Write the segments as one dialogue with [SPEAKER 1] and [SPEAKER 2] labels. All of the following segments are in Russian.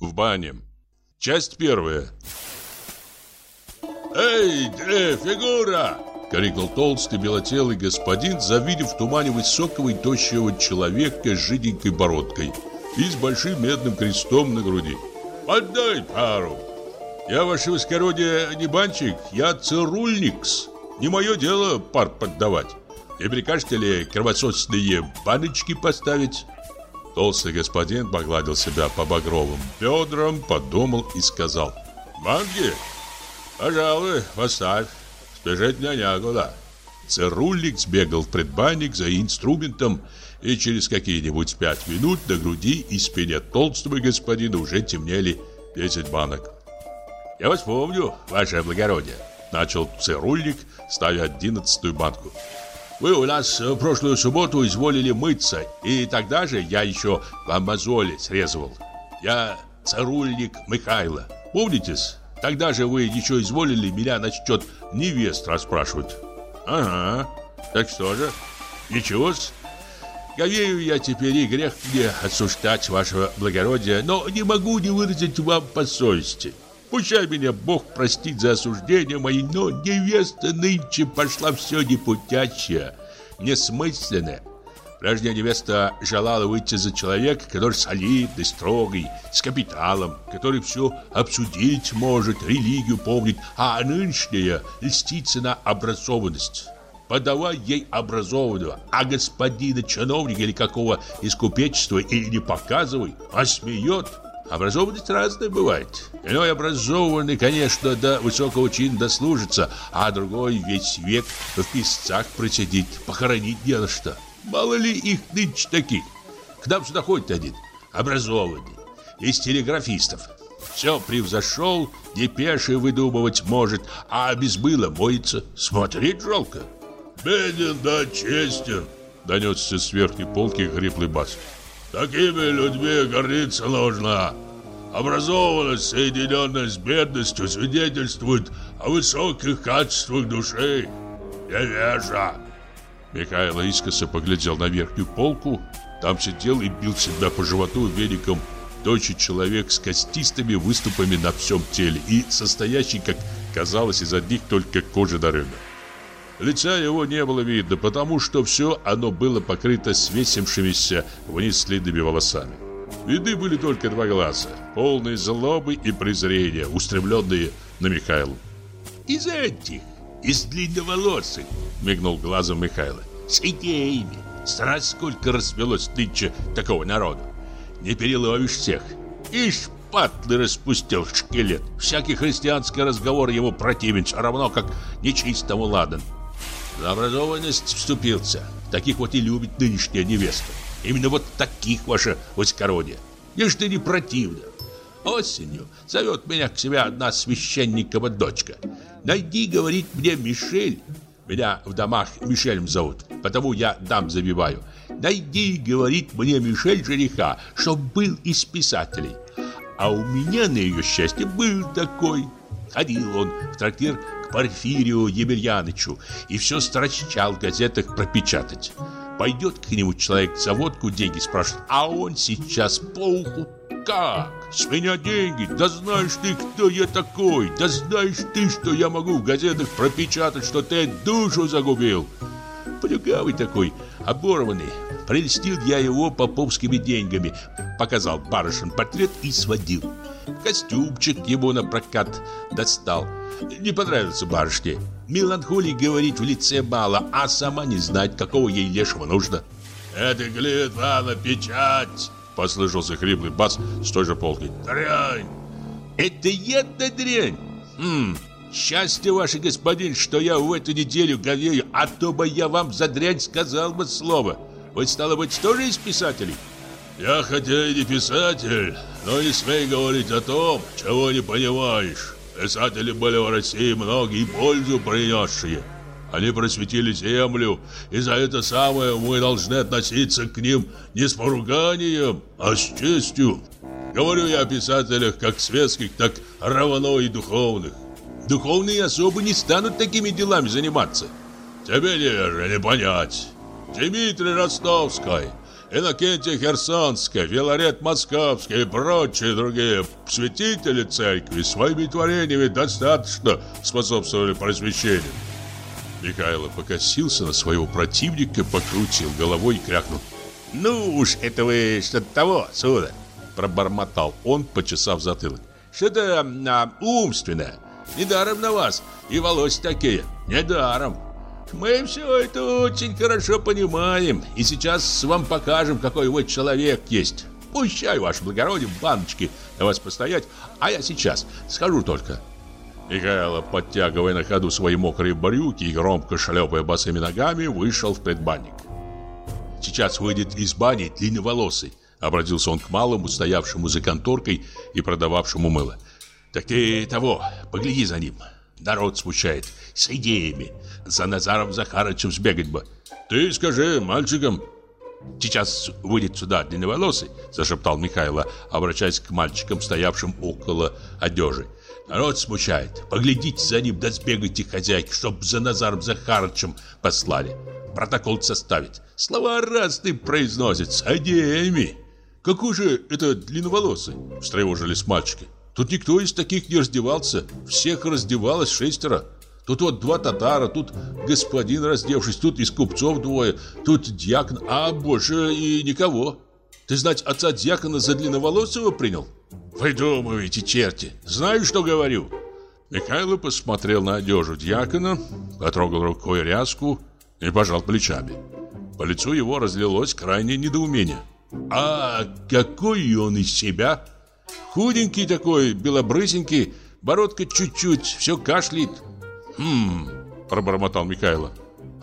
[SPEAKER 1] В бане. Часть первая. «Эй, ты, фигура!» — крикнул толстый белотелый господин, завидев в тумане высокого и тощего человека с жиденькой бородкой и с большим медным крестом на груди. «Поддай пару! Я, ваше высокородие, не банчик, я цирульникс. Не мое дело пар поддавать. Не прикажете ли кровососные баночки поставить?» Толстый господин погладил себя по багровым бедрам, подумал и сказал: «Банки? Пожалуй, поставь. Спешить мне некуда». Цирульник сбегал в предбанник за инструментом, и через какие-нибудь 5 минут на груди и спине толстого господина уже темнели 10 банок. «Я вас помню, ваше благородие», — начал цирульник, ставя 11-ю банку. «Вы у нас в прошлую субботу изволили мыться, и тогда же я еще вам мозоли срезывал. Я цирульник Михайло. Помнитесь? Тогда же вы еще изволили меня насчет невест расспрашивать». «Ага. Так что же? Ничего-с. Говею я теперь, и грех мне осуждать вашего благородия, но не могу не выразить вам по совести. Пущай меня Бог простит за осуждение мои, но невеста нынче пошла все непутячая, несмысленная. Прежняя невеста желала выйти за человека, который солидный, строгий, с капиталом, который все обсудить может, религию помнит, а нынешняя льстится на образованность. Подавай ей образованного, а господина чиновника или какого из купечества и не показывай, а смеет. Образованность разная бывает. Иной образованный, конечно, до высокого чина дослужится, а другой весь век в писцах просидит, похоронить не на что. Мало ли их нынче таких. К нам сюда ходит один, образованный, из телеграфистов. Все превзошел, депеши выдумывать может, а без мыла моется. Смотреть жалко. «Беден да честен», — донесся с верхней полки хриплый бас. «Такими людьми гордиться нужно. Образованность, соединенная с бедностью, свидетельствует о высоких качествах души. Невежа». Михайло искоса поглядел на верхнюю полку. Там сидел и бил себя по животу веником тощий человек с костистыми выступами на всем теле и состоящий, как казалось, из одних только кожи до ребер. Лица его не было видно, потому что все оно было покрыто свесившимися вниз длинными волосами. Видны были только 2 глаза, полные злобы и презрения, устремленные на Михайлу. «Из этих, из длинноволосых», — мигнул глазом Михайло, — «с идеями. Страсть сколько распилось нынче такого народа. Не переловишь всех. Ишь, патлы распустил шкелет. Всякий христианский разговор ему противен, равно как нечистому ладан. За образованность вступился. Таких вот и любит нынешняя невеста. Именно вот таких, ваше высокородие. Ежели не противно. Осенью зовет меня к себе одна священникова дочка. Найди, говорит мне, Мишель. Меня в домах Мишелем зовут, потому я дам забиваю. Найди, говорит мне, Мишель жениха, чтоб был из писателей. А у меня, на ее счастье, был такой. Ходил он в трактир к Порфирию Емельянычу и все строчал в газетах пропечатать. Пойдет к нему человек за водку деньги спрашивает, а он сейчас по уху. Как? С меня деньги? Да знаешь ты, кто я такой? Да знаешь ты, что я могу в газетах пропечатать, что ты душу загубил? Плюгавый такой, оборванный. Прельстил я его поповскими деньгами. Показал барышин портрет и сводил. Костюмчик ему на прокат достал. Не понравился барышне. Меланхолии, говорит, в лице мало, а сама не знает, какого ей лешего нужно. «Это, глядва, на печать!» Послышался хриплый бас с той же полки. «Дрянь!» «Это я-то дрянь! Счастье ваше, господин, что я в эту неделю говею, а то бы я вам за дрянь сказал бы слово. Вы, стало быть, тоже из писателей?» «Я хотя и не писатель, но не смей говорить о том, чего не понимаешь. Писатели были в России многие пользу принесшие. Они просветили землю, и за это самое мы должны относиться к ним не с поруганием, а с честью. Говорю я о писателях как светских, так равно и духовных. Духовные особо не станут такими делами заниматься. Тебе, невежа, не понять. Дмитрий Ростовский, Иннокентия Херсонская, Филарет Московский и прочие другие святители церкви своими творениями достаточно способствовали просвещению. Михайло покосился на своего противника, покрутил головой и крякнул. «Ну уж это вы что-то того, сударь!» Пробормотал он, почесав затылок. «Что-то умственное. Недаром на вас и волосы такие. Недаром. Мы все это очень хорошо понимаем. И сейчас вам покажем, какой вы человек есть. Пущай, ваше благородие, баночки на вас постоять. А я сейчас схожу только». Михайло, подтягивая на ходу свои мокрые брюки и громко шлепая босыми ногами, вышел в предбанник. «Сейчас выйдет из бани длинноволосый», — обратился он к малому, стоявшему за конторкой и продававшему мыло. «Так ты того, погляди за ним. Народ смущает, с идеями. За Назаром Захарычем сбегать бы. Ты скажи мальчикам». «Сейчас выйдет сюда длинноволосый», — зашептал Михайло, обращаясь к мальчикам, стоявшим около одежи. «Народ смущает. Поглядите за ним, да сбегайте, хозяйки, чтоб за Назаром Захарычем послали. Протокол составить. Слова разные произносят, с идеями». «Какой же это длинноволосый?» — встревожились мальчики. «Тут никто из таких не раздевался. Всех раздевалось 6. Тут вот 2 татара, тут господин раздевшись, тут из купцов 2, тут дьякон, а больше и никого. Ты, знать, отца дьякона за длинноволосого принял?» «Вы думаете, черти, знаю, что говорю». Михайло посмотрел на одежду дьякона, потрогал рукой ряску и пожал плечами. По лицу его разлилось крайнее недоумение. «А какой он из себя? Худенький такой, белобрысенький, бородка чуть-чуть, все кашляет». Пробормотал Михайло.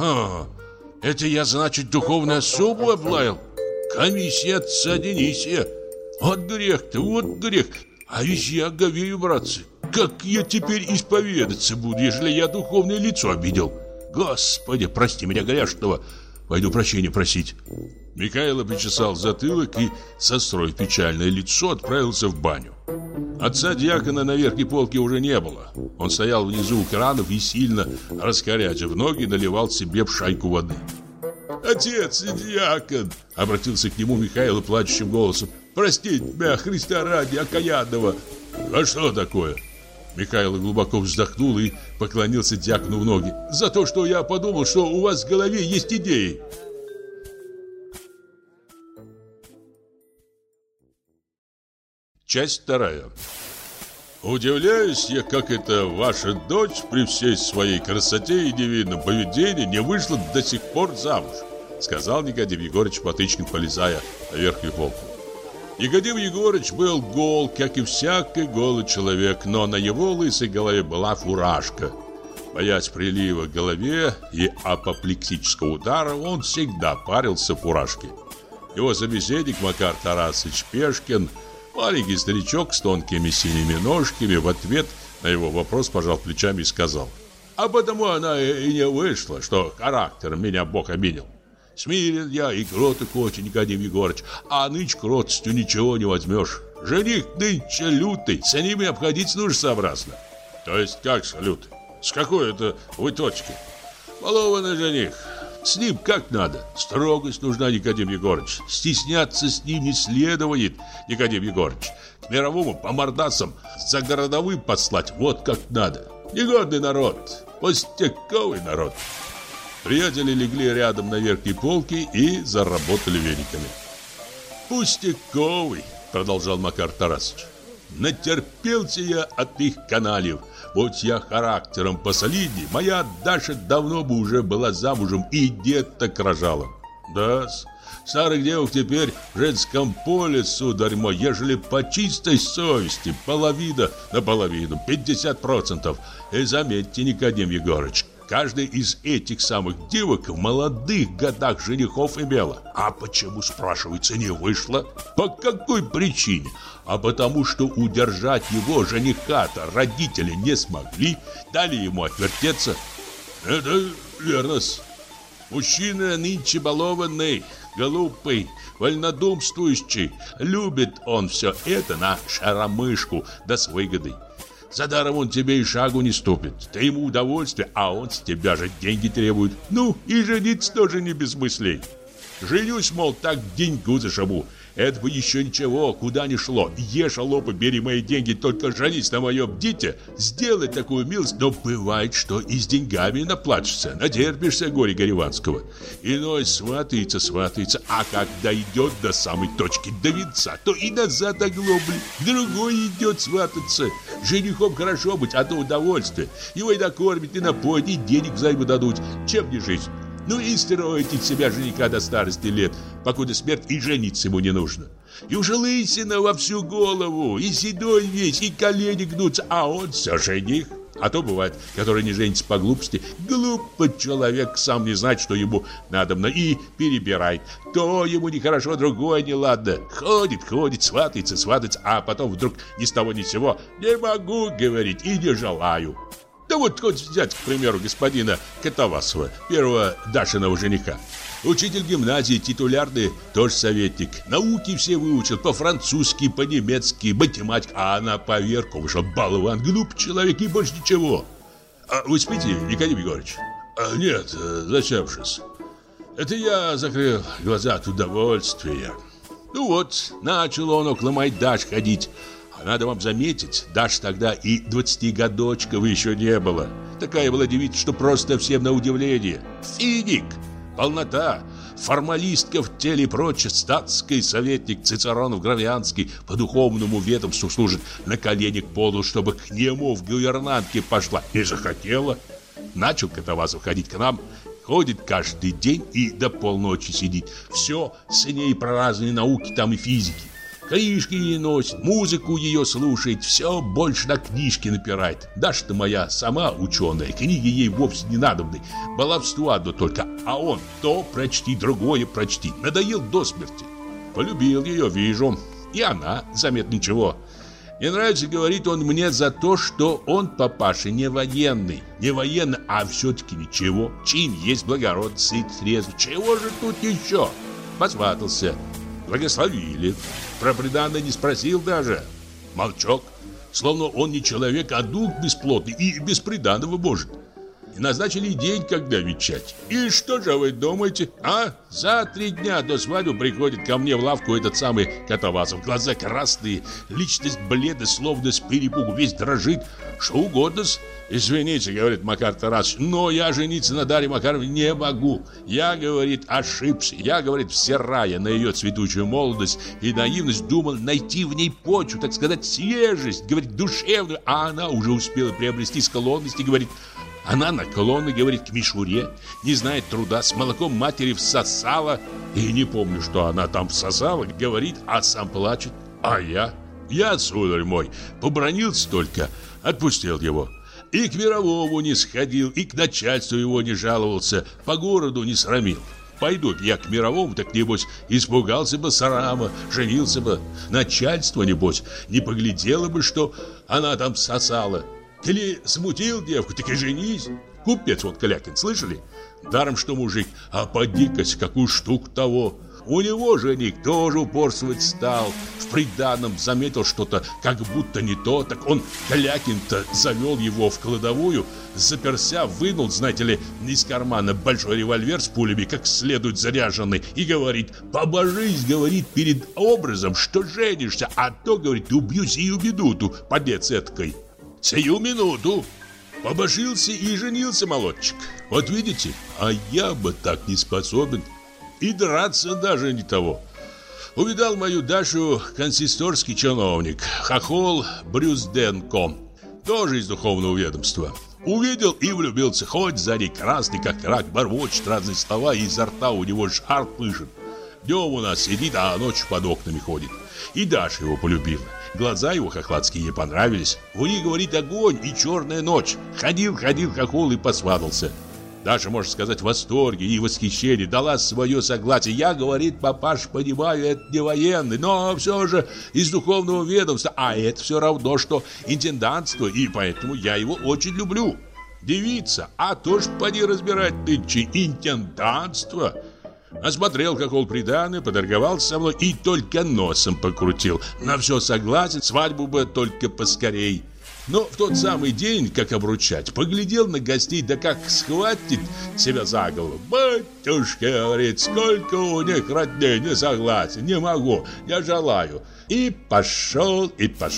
[SPEAKER 1] Это я, значит, духовную особу облаял? Комиссия отца Денисия. Вот грех-то, вот грех. А ведь я говею, братцы. Как я теперь исповедаться буду, если я духовное лицо обидел? Господи, прости меня грешного. Пойду прощения просить». Михайло причесал затылок и, состроив печальное лицо, отправился в баню. Отца дьякона на верхней полке уже не было. Он стоял внизу у кранов и, сильно раскорячив ноги, наливал себе в шайку воды. «Отец дьякон!» — обратился к нему Михайло плачущим голосом. «Прости меня, Христа ради, окаянного!» «А что такое?» Михайло глубоко вздохнул и поклонился дьякону в ноги. «За то, что я подумал, что у вас в голове есть идеи». Часть 2. «Удивляюсь я, как это ваша дочь при всей своей красоте и невинном поведении не вышла до сих пор замуж», сказал Никодим Егорыч Потычкин, полезая на верхнюю полку. Никодим Егорыч был гол, как и всякий голый человек, но на его лысой голове была фуражка. Боясь прилива к голове и апоплексического удара, он всегда парился в фуражке. Его собеседник Макар Тарасович Пешкин, маленький старичок с тонкими синими ножками, в ответ на его вопрос пожал плечами и сказал: «А потому она и не вышла, что характером меня Бог обидел. Смирен я и кроток очень, Никодим Егорыч, а нынче кротостью ничего не возьмешь. Жених нынче лютый, с ними обходиться нужно сообразно». «То есть как с лютый? С какой это вы точки?» «Балованный жених. С ним как надо. Строгость нужна, Никодим Егорыч. Стесняться с ним не следует, Никодим Егорыч. К мировому по мордасам за городовым послать вот как надо. Негодный народ, пустяковый народ». Приятели легли рядом на верхней полке и заработали вениками. «Пустяковый», — продолжал Макар Тарасович. «Натерпелся я от их каналев. Будь я характером посолидней, моя Даша давно бы уже была замужем и дед-то рожала. Да-с, старых девок теперь в женском поле, сударь мой, ежели по чистой совести, половина на половину, 50%. И заметьте, Никодим Егорыч, каждая из этих самых девок в молодых годах женихов имела. А почему, спрашивается, не вышла? По какой причине? А потому что удержать его, жениха-то, родители не смогли, дали ему отвертеться. Это верно-с. Мужчина нынче балованный, глупый, вольнодумствующий. Любит он все это на шаромышку, да с выгодой. За даром он тебе и шагу не ступит. Ты ему удовольствие, а он с тебя же деньги требует. Ну, и жениться тоже не без мыслей». Женюсь, мол, так деньгу зашибу. Это бы еще ничего, куда ни шло. Ешь, лопа, бери мои деньги, только женись на моем дите. Сделай такую милость, но бывает, что и с деньгами наплачешься, натерпишься горе Гореванского. Иной сватается, а когда идет до самой точки, до венца, то и назад оглоблет. Другой идет свататься. Женихом хорошо быть, а то удовольствие. Его и накормить, и напоить, и денег взаймы дадут. Чем не жизнь? Ну и строить из себя жениха до старости лет, покуда смерть, и жениться ему не нужно. И уже лысина во всю голову, и седой весь, и колени гнутся, а он все жених. А то бывает, который не женится по глупости. Глупый человек сам не знает, что ему надобно, и перебирает. То ему нехорошо, другое неладно. Ходит, сватается, а потом вдруг ни с того ни с сего: не могу, говорить, и не желаю. Да вот хоть взять, к примеру, господина Катавасова, первого Дашиного жениха. Учитель гимназии, титулярный, тоже советник. Науки все выучил, по-французски, по-немецки, математика. А она поверку вышел болван, глупый человек и больше ничего. Вы спите, Никодим Егорович? Нет, зачем же-с? Это я закрыл глаза от удовольствия. Ну вот, начал он около моей Даши ходить. А надо вам заметить, Даши тогда и 20-годочков еще не было. Такая была девица, что просто всем на удивление. Финик, полнота, формалистка в теле и прочее, статский советник Цицеронов Гравианский по духовному ведомству служит, на колени к полу, чтобы к нему в гувернантке пошла. Не захотела. Начал Катавасов ходить к нам. Ходит каждый день и до полночи сидит. Все с ней про разные науки там и физики. Книжки ей носит, музыку ее слушает, все больше на книжки напирает. Даша-то моя сама ученая, книги ей вовсе не надобны. Баловство одно только, а он то прочти, другое прочти. Надоел до смерти. Полюбил ее, вижу. И она, заметно ничего. Не нравится, говорит он, мне за то, что он, папаша, не военный. Не военный, а все-таки ничего. Чин есть, благородный, сыт, трезв. Чего же тут еще? Посватался. Благословили. Про приданое не спросил даже. Молчок. Словно он не человек, а дух бесплотный и без приданого может. И назначили день, когда венчать. И что же вы думаете? За 3 дня до свадьбы приходит ко мне в лавку этот самый Катавасов. Глаза красные, личность бледная, словно с перепугу, весь дрожит. Что угодно-с. Извините, говорит Макар Тарасович, но я жениться на Дарье Макаровне не могу. Я, говорит, ошибся. Я, говорит, всерая на ее цветущую молодость и наивность думал найти в ней почву, так сказать, свежесть, говорит, душевную. А она уже успела приобрести склонности, говорит. Она наклонна, говорит, к мишуре, не знает труда, с молоком матери всосала. И не помню, что она там всосала, говорит, а сам плачет. А я, сударь мой, побранился только, отпустил его. И к мировому не сходил, и к начальству его не жаловался, по городу не срамил. Пойду я к мировому, так небось испугался бы срама, женился бы. Начальство, небось, не поглядело бы, что она там сосала. Или смутил девку, так и женись. Купец вот Калякин, слышали? Даром что мужик, а поди-ка, какую штуку того. У него жених тоже упорствовать стал. В приданом заметил что-то, как будто не то. Так он, Калякин-то, завел его в кладовую, заперся, вынул, знаете ли, из кармана большой револьвер с пулями, как следует заряженный, и говорит: побожись, говорит, перед образом, что женишься, а то, говорит, убью сию минуту, подлец эткой. Сию минуту. Побожился и женился молодчик. Вот видите, а я бы так не способен. И драться даже не того. Увидал мою Дашу консисторский чиновник, хохол Брюзденко, тоже из духовного ведомства. Увидел и влюбился, хоть сзади красный, как рак, бормочет разные слова, и изо рта у него жар пышет. Днем у нас сидит, а ночью под окнами ходит. И Даша его полюбила. Глаза его хохладские ей понравились. У них, говорит, огонь и черная ночь. Ходил хохол и посватался. Даша, можно сказать, в восторге и восхищении дала свое согласие. Я, говорит, папаш, понимаю, это не военный, но все же из духовного ведомства. А это все равно, что интендантство, и поэтому я его очень люблю. Девица, а то ж поди разбирать нынче интендантство. Осмотрел хохол приданое, поторговался со мной и только носом покрутил. На все согласен, свадьбу бы только поскорей. Но в тот самый день, как обручать, поглядел на гостей, да как схватит себя за голову. «Батюшка, — говорит, — сколько у них родней, не согласен, не могу, не желаю». И пошел.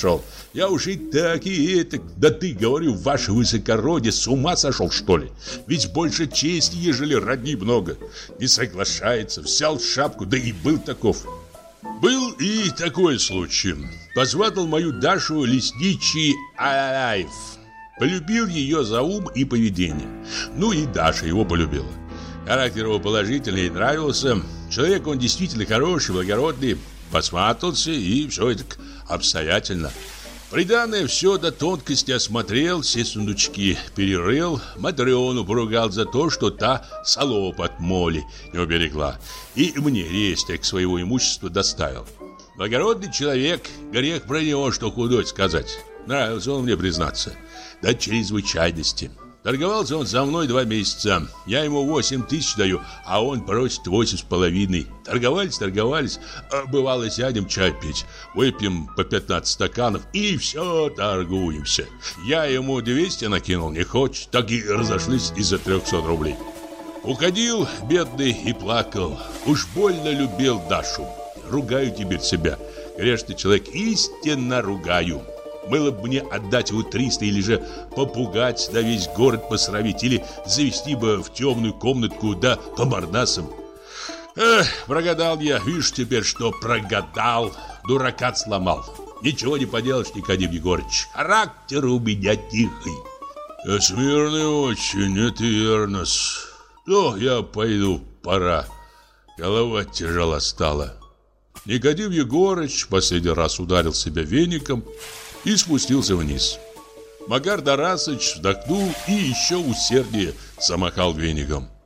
[SPEAKER 1] Я уж и так, и это. Да ты, говорю, ваше высокородие, с ума сошел, что ли? Ведь больше чести, ежели родни много. Не соглашается, взял шапку, да и был таков. Был и такой случай. Посватал мою Дашу лесничий Аляев. Полюбил ее за ум и поведение. Ну и Даша его полюбила. Характер его положительный, нравился. Человек он действительно хороший, благородный. Посватался, и все это обстоятельно. Приданное все до тонкости осмотрел, все сундучки перерыл. Матрёну поругал за то, что та солоб от моли не уберегла. И мне рестик своего имущества доставил. Благородный человек, грех про него, что худой сказать. Нравился он мне, признаться, до чрезвычайности. Торговался он за мной 2 месяца. Я ему 8 тысяч даю, а он просит 8,5. Торговались. Бывало, сядем чай пить. Выпьем по 15 стаканов и все торгуемся. Я ему 200 накинул, не хочет. Так и разошлись из-за 300 рублей. Уходил бедный и плакал. Уж больно любил Дашу. Ругаю теперь себя. Грешный человек, истинно ругаю. Было бы мне отдать его 300 или же попугать, да весь город посрамить, или завести бы в темную комнатку, да по мордасам. Прогадал я, видишь теперь, что прогадал, дурака сломал. Ничего не поделаешь, Никодим Егорыч, характер у меня тихий. Смирный очень, это верно-с. Ну, я пойду, пора. Голова тяжела стала. Никодим Егорыч последний раз ударил себя веником и спустился вниз. Макар Тарасыч вздохнул и еще усерднее замахал веником.